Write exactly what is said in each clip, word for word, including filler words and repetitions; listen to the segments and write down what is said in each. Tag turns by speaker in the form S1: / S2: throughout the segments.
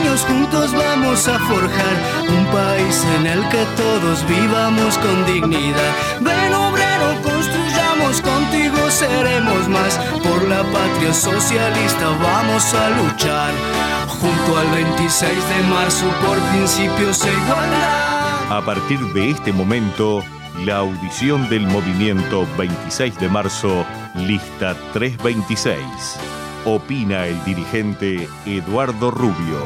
S1: sueños juntos vamos a forjar un país en el que todos vivamos con dignidad. Ven obrero, construyamos, contigo seremos más. Por la patria socialista vamos a luchar, junto al veintiséis de marzo por principios e igualdad.
S2: A partir de este momento, la audición del movimiento veintiséis de marzo, lista trescientos veintiséis. Opina el dirigente Eduardo Rubio.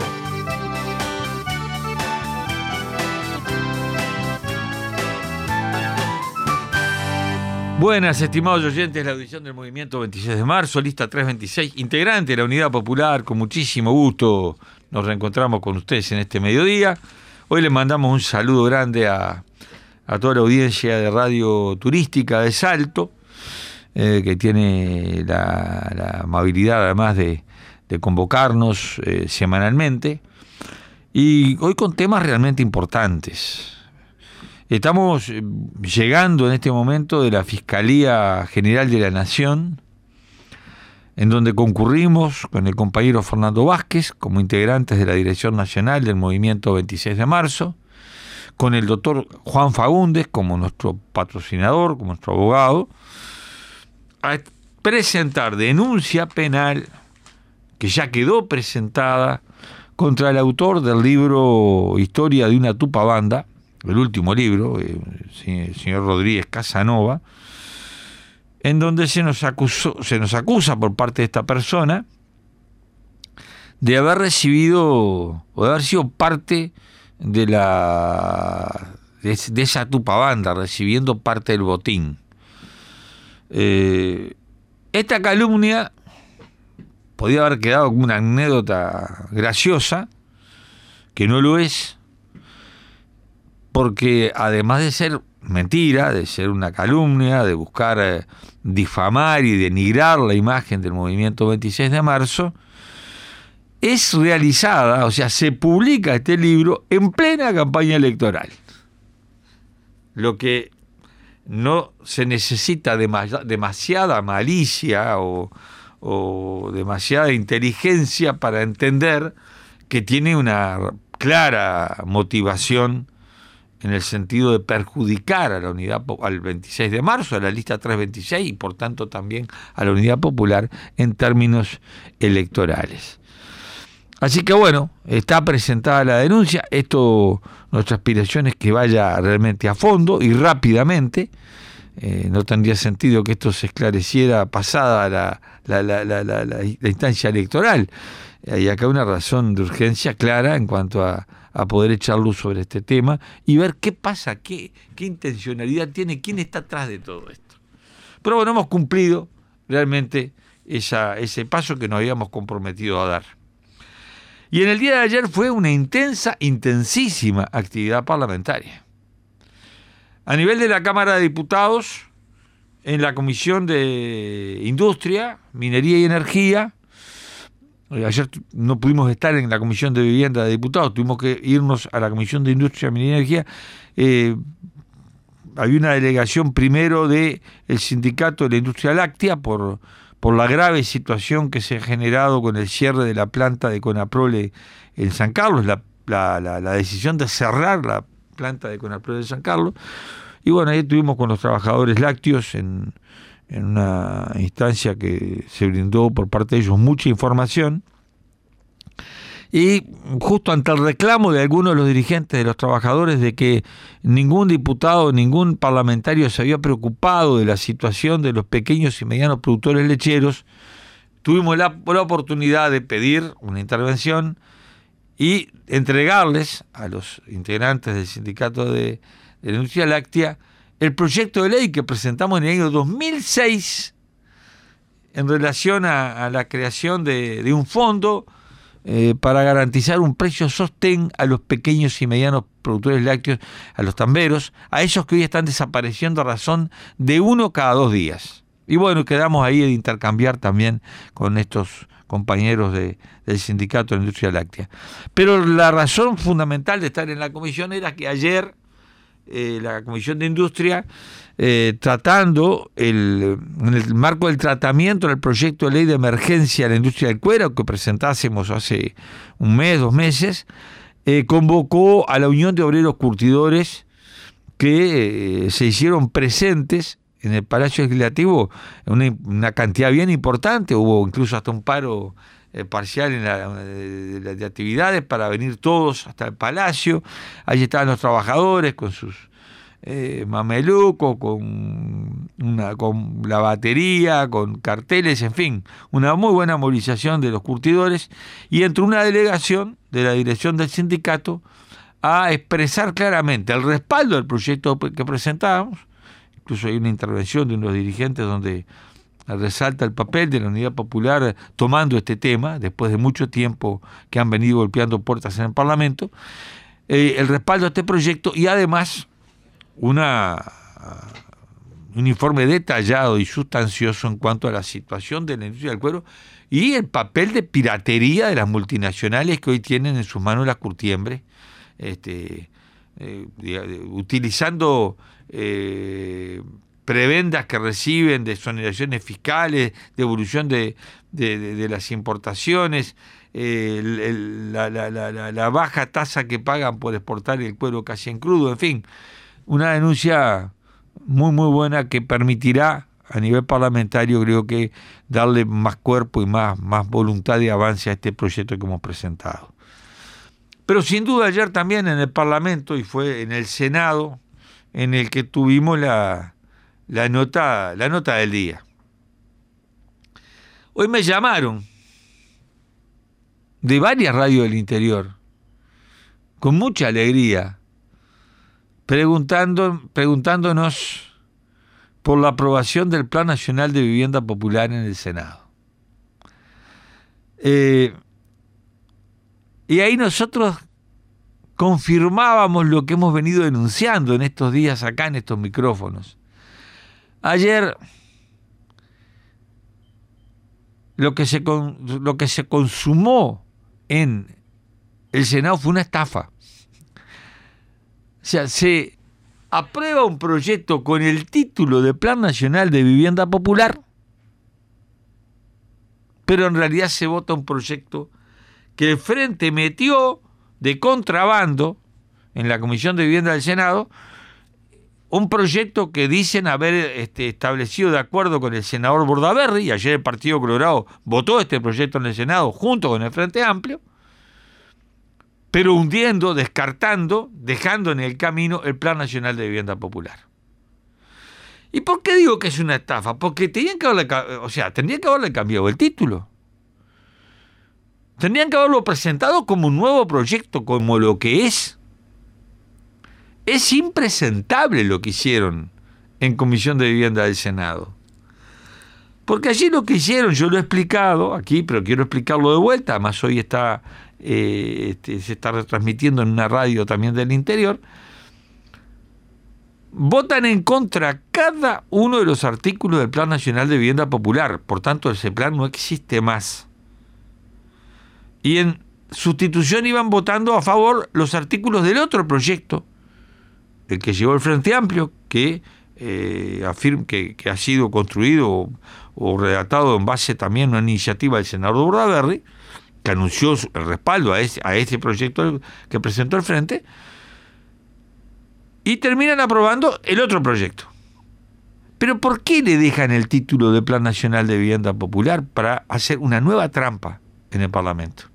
S3: Buenas, estimados oyentes, la audición del movimiento veintiséis de marzo, lista trescientos veintiséis, integrante de la Unidad Popular, con muchísimo gusto nos reencontramos con ustedes en este mediodía. Hoy les mandamos un saludo grande a, a toda la audiencia de Radio Turística de Salto, eh, que tiene la, la amabilidad además de, de convocarnos eh, semanalmente, y hoy con temas realmente importantes. Estamos llegando en este momento de la Fiscalía General de la Nación, en donde concurrimos con el compañero Fernando Vázquez como integrantes de la Dirección Nacional del Movimiento veintiséis de marzo, con el doctor Juan Faúndez como nuestro patrocinador, como nuestro abogado, a presentar denuncia penal que ya quedó presentada contra el autor del libro Historia de una Tupa Banda, el último libro, el señor Rodríguez Casanova, en donde se nos acusó, se nos acusa por parte de esta persona de haber recibido o de haber sido parte de la de, de esa tupa banda, recibiendo parte del botín. Eh, esta calumnia podía haber quedado como una anécdota graciosa, que no lo es, porque además de ser mentira, de ser una calumnia, de buscar eh, difamar y denigrar la imagen del movimiento veintiséis de marzo, es realizada, o sea, se publica este libro en plena campaña electoral. Lo que no se necesita dema- demasiada malicia o, o demasiada inteligencia para entender que tiene una clara motivación en el sentido de perjudicar a la unidad, al veintiséis de marzo, a la lista trescientos veintiséis, y por tanto también a la Unidad Popular en términos electorales. Así que bueno, está presentada la denuncia. Esto, nuestra aspiración es que vaya realmente a fondo y rápidamente. Eh, no tendría sentido que esto se esclareciera pasada la, la, la, la, la, la, la instancia electoral. Hay acá una razón de urgencia clara en cuanto a a poder echar luz sobre este tema y ver qué pasa, qué, qué intencionalidad tiene, quién está atrás de todo esto. Pero bueno, hemos cumplido realmente esa, ese paso que nos habíamos comprometido a dar. Y en el día de ayer fue una intensa, intensísima actividad parlamentaria. A nivel de la Cámara de Diputados, en la Comisión de Industria, Minería y Energía, ayer no pudimos estar en la Comisión de Vivienda de Diputados, tuvimos que irnos a la Comisión de Industria, Minería y Energía. Eh, había una delegación primero del Sindicato de la Industria Láctea por, por la grave situación que se ha generado con el cierre de la planta de Conaprole en San Carlos, la, la, la, la decisión de cerrar la planta de Conaprole de San Carlos. Y bueno, ahí estuvimos con los trabajadores lácteos en... en una instancia que se brindó por parte de ellos mucha información, y justo ante el reclamo de algunos de los dirigentes de los trabajadores de que ningún diputado, ningún parlamentario se había preocupado de la situación de los pequeños y medianos productores lecheros, tuvimos la, la oportunidad de pedir una intervención y entregarles a los integrantes del Sindicato de, de la Industria Láctea el proyecto de ley que presentamos en el año dos mil seis en relación a, a la creación de, de un fondo eh, para garantizar un precio sostén a los pequeños y medianos productores lácteos, a los tamberos, a esos que hoy están desapareciendo a razón de uno cada dos días. Y bueno, quedamos ahí de intercambiar también con estos compañeros de, del Sindicato de la Industria Láctea. Pero la razón fundamental de estar en la comisión era que ayer eh, la Comisión de Industria, eh, tratando el, en el marco del tratamiento del proyecto de ley de emergencia a la industria del cuero que presentásemos hace un mes, dos meses, eh, convocó a la Unión de Obreros Curtidores que eh, se hicieron presentes en el Palacio Legislativo, una, una cantidad bien importante, hubo incluso hasta un paro eh, parcial en la, de, de, de actividades para venir todos hasta el Palacio. Allí estaban los trabajadores con sus eh, mamelucos, con, una, con la batería, con carteles, en fin, una muy buena movilización de los curtidores, y entró una delegación de la dirección del sindicato a expresar claramente el respaldo del proyecto que presentábamos. Incluso hay una intervención de unos dirigentes donde resalta el papel de la Unidad Popular tomando este tema, después de mucho tiempo que han venido golpeando puertas en el Parlamento, eh, el respaldo a este proyecto y además una, un informe detallado y sustancioso en cuanto a la situación de la industria del cuero y el papel de piratería de las multinacionales que hoy tienen en sus manos las curtiembres, este, eh, utilizando eh, prebendas que reciben de exoneraciones fiscales, devolución de, de, de, de las importaciones, eh, el, el, la, la, la, la baja tasa que pagan por exportar el cuero casi en crudo, en fin, una denuncia muy muy buena que permitirá a nivel parlamentario, creo que, darle más cuerpo y más, más voluntad de avance a este proyecto que hemos presentado. Pero sin duda ayer también en el Parlamento, y fue en el Senado, en el que tuvimos la, la, nota, la nota del día. Hoy me llamaron de varias radios del interior, con mucha alegría, preguntando, preguntándonos por la aprobación del Plan Nacional de Vivienda Popular en el Senado. Eh, y ahí nosotros confirmábamos lo que hemos venido denunciando en estos días acá en estos micrófonos. Ayer lo que se, con, lo que se consumó en el Senado fue una estafa. O sea, se aprueba un proyecto con el título de Plan Nacional de Vivienda Popular, pero en realidad se vota un proyecto que el Frente metió de contrabando en la Comisión de Vivienda del Senado, un proyecto que dicen haber este, establecido de acuerdo con el senador Bordaberry, y ayer el Partido Colorado votó este proyecto en el Senado junto con el Frente Amplio, pero hundiendo, descartando, dejando en el camino el Plan Nacional de Vivienda Popular. ¿Y por qué digo que es una estafa? Porque tenían que haberle, o sea, tendrían que haberle cambiado el título. Tendrían que haberlo presentado como un nuevo proyecto, como lo que es. Es impresentable lo que hicieron en Comisión de Vivienda del Senado. Porque allí lo que hicieron, yo lo he explicado aquí, pero quiero explicarlo de vuelta, además hoy está, eh, este, se está retransmitiendo en una radio también del interior. Votan en contra cada uno de los artículos del Plan Nacional de Vivienda Popular, por tanto ese plan no existe más. Y en sustitución iban votando a favor los artículos del otro proyecto, el que llevó el Frente Amplio, que, eh, afirma, que, que ha sido construido o, o redactado en base también a una iniciativa del senador Bordaberry, que anunció el respaldo a ese, a ese proyecto que presentó el Frente, y terminan aprobando el otro proyecto. Pero ¿por qué le dejan el título de Plan Nacional de Vivienda Popular para hacer una nueva trampa en el Parlamento?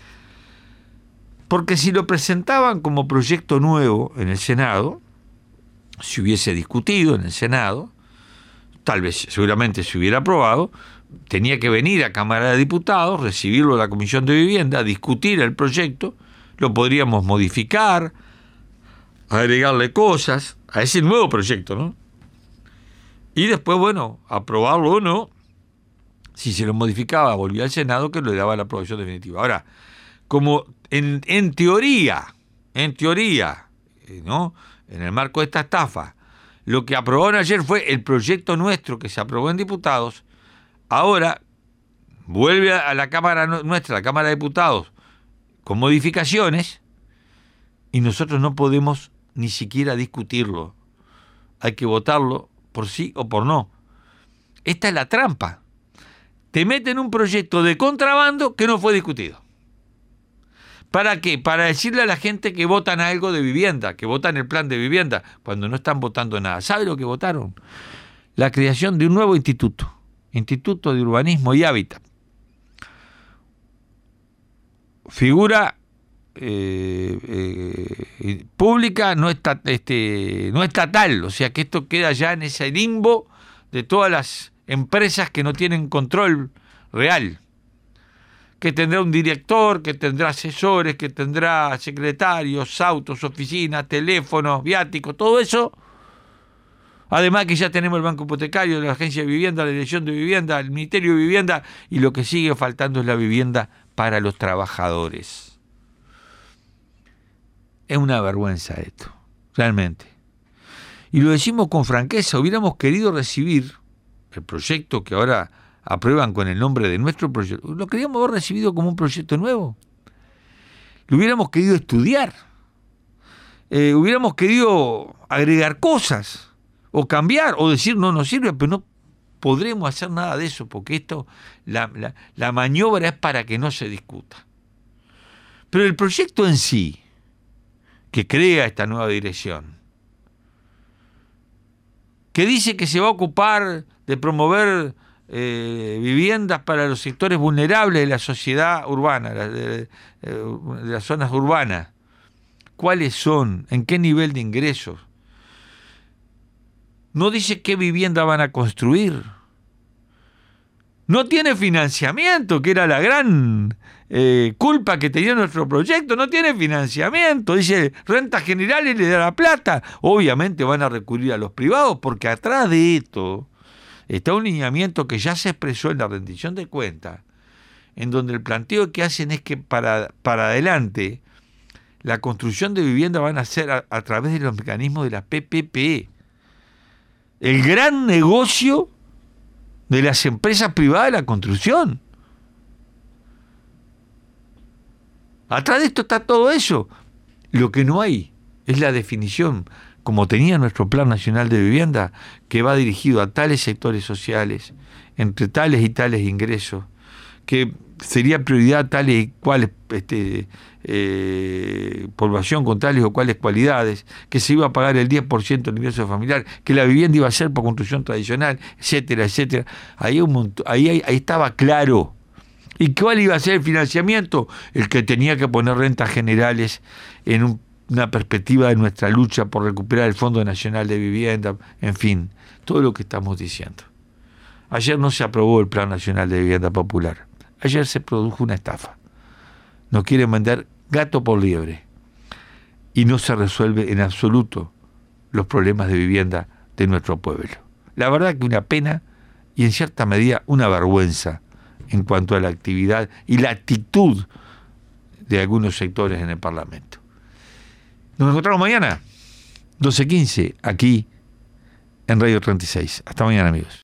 S3: Porque si lo presentaban como proyecto nuevo en el Senado, se hubiese discutido en el Senado, tal vez seguramente se hubiera aprobado, tenía que venir a Cámara de Diputados, recibirlo a la Comisión de Vivienda, discutir el proyecto, lo podríamos modificar, agregarle cosas a ese nuevo proyecto, ¿no? Y después, bueno, aprobarlo o no, si se lo modificaba, volvía al Senado que le daba la aprobación definitiva. Ahora, como en, en teoría, en teoría, ¿no?, en el marco de esta estafa, lo que aprobaron ayer fue el proyecto nuestro que se aprobó en diputados, ahora vuelve a la Cámara nuestra, la Cámara de Diputados, con modificaciones, y nosotros no podemos ni siquiera discutirlo. Hay que votarlo por sí o por no. Esta es la trampa. Te meten un proyecto de contrabando que no fue discutido. ¿Para qué? Para decirle a la gente que votan algo de vivienda, que votan el plan de vivienda, cuando no están votando nada. ¿Sabe lo que votaron? La creación de un nuevo instituto, Instituto de Urbanismo y Hábitat. Figura eh, eh, pública, no, esta, este, no estatal, o sea que esto queda ya en ese limbo de todas las empresas que no tienen control real, que tendrá un director, que tendrá asesores, que tendrá secretarios, autos, oficinas, teléfonos, viáticos, todo eso. Además que ya tenemos el Banco Hipotecario, la Agencia de Vivienda, la Dirección de Vivienda, el Ministerio de Vivienda, y lo que sigue faltando es la vivienda para los trabajadores. Es una vergüenza esto, realmente. Y lo decimos con franqueza, hubiéramos querido recibir el proyecto que ahora aprueban con el nombre de nuestro proyecto, lo queríamos haber recibido como un proyecto nuevo. Lo hubiéramos querido estudiar, eh, hubiéramos querido agregar cosas, o cambiar, o decir no nos sirve, pero no podremos hacer nada de eso, porque esto, la, la, la maniobra es para que no se discuta. Pero el proyecto en sí, que crea esta nueva dirección, que dice que se va a ocupar de promover eh, viviendas para los sectores vulnerables de la sociedad urbana, de, de, de las zonas urbanas. ¿Cuáles son? ¿En qué nivel de ingresos? No dice qué vivienda van a construir. No tiene financiamiento, que era la gran eh, culpa que tenía nuestro proyecto. No tiene financiamiento. Dice rentas generales y le da la plata. Obviamente van a recurrir a los privados, porque atrás de esto está un lineamiento que ya se expresó en la rendición de cuentas, en donde el planteo que hacen es que para, para adelante la construcción de vivienda van a ser a, a través de los mecanismos de la P P P. El gran negocio de las empresas privadas de la construcción. Atrás de esto está todo eso. Lo que no hay es la definición, como tenía nuestro Plan Nacional de Vivienda, que va dirigido a tales sectores sociales, entre tales y tales ingresos, que sería prioridad tales y cuales este, eh, población con tales o cuales cualidades, que se iba a pagar el diez por ciento del ingreso familiar, que la vivienda iba a ser por construcción tradicional, etcétera, etcétera. Ahí, un montón, ahí, ahí estaba claro. ¿Y cuál iba a ser el financiamiento? El que tenía que poner rentas generales en un, una perspectiva de nuestra lucha por recuperar el Fondo Nacional de Vivienda, en fin, todo lo que estamos diciendo. Ayer no se aprobó el Plan Nacional de Vivienda Popular. Ayer se produjo una estafa. Nos quieren vender gato por liebre. Y no se resuelve en absoluto los problemas de vivienda de nuestro pueblo. La verdad que una pena y en cierta medida una vergüenza en cuanto a la actividad y la actitud de algunos sectores en el Parlamento. Nos encontramos mañana, doce quince, aquí en Radio treinta y seis. Hasta mañana, amigos.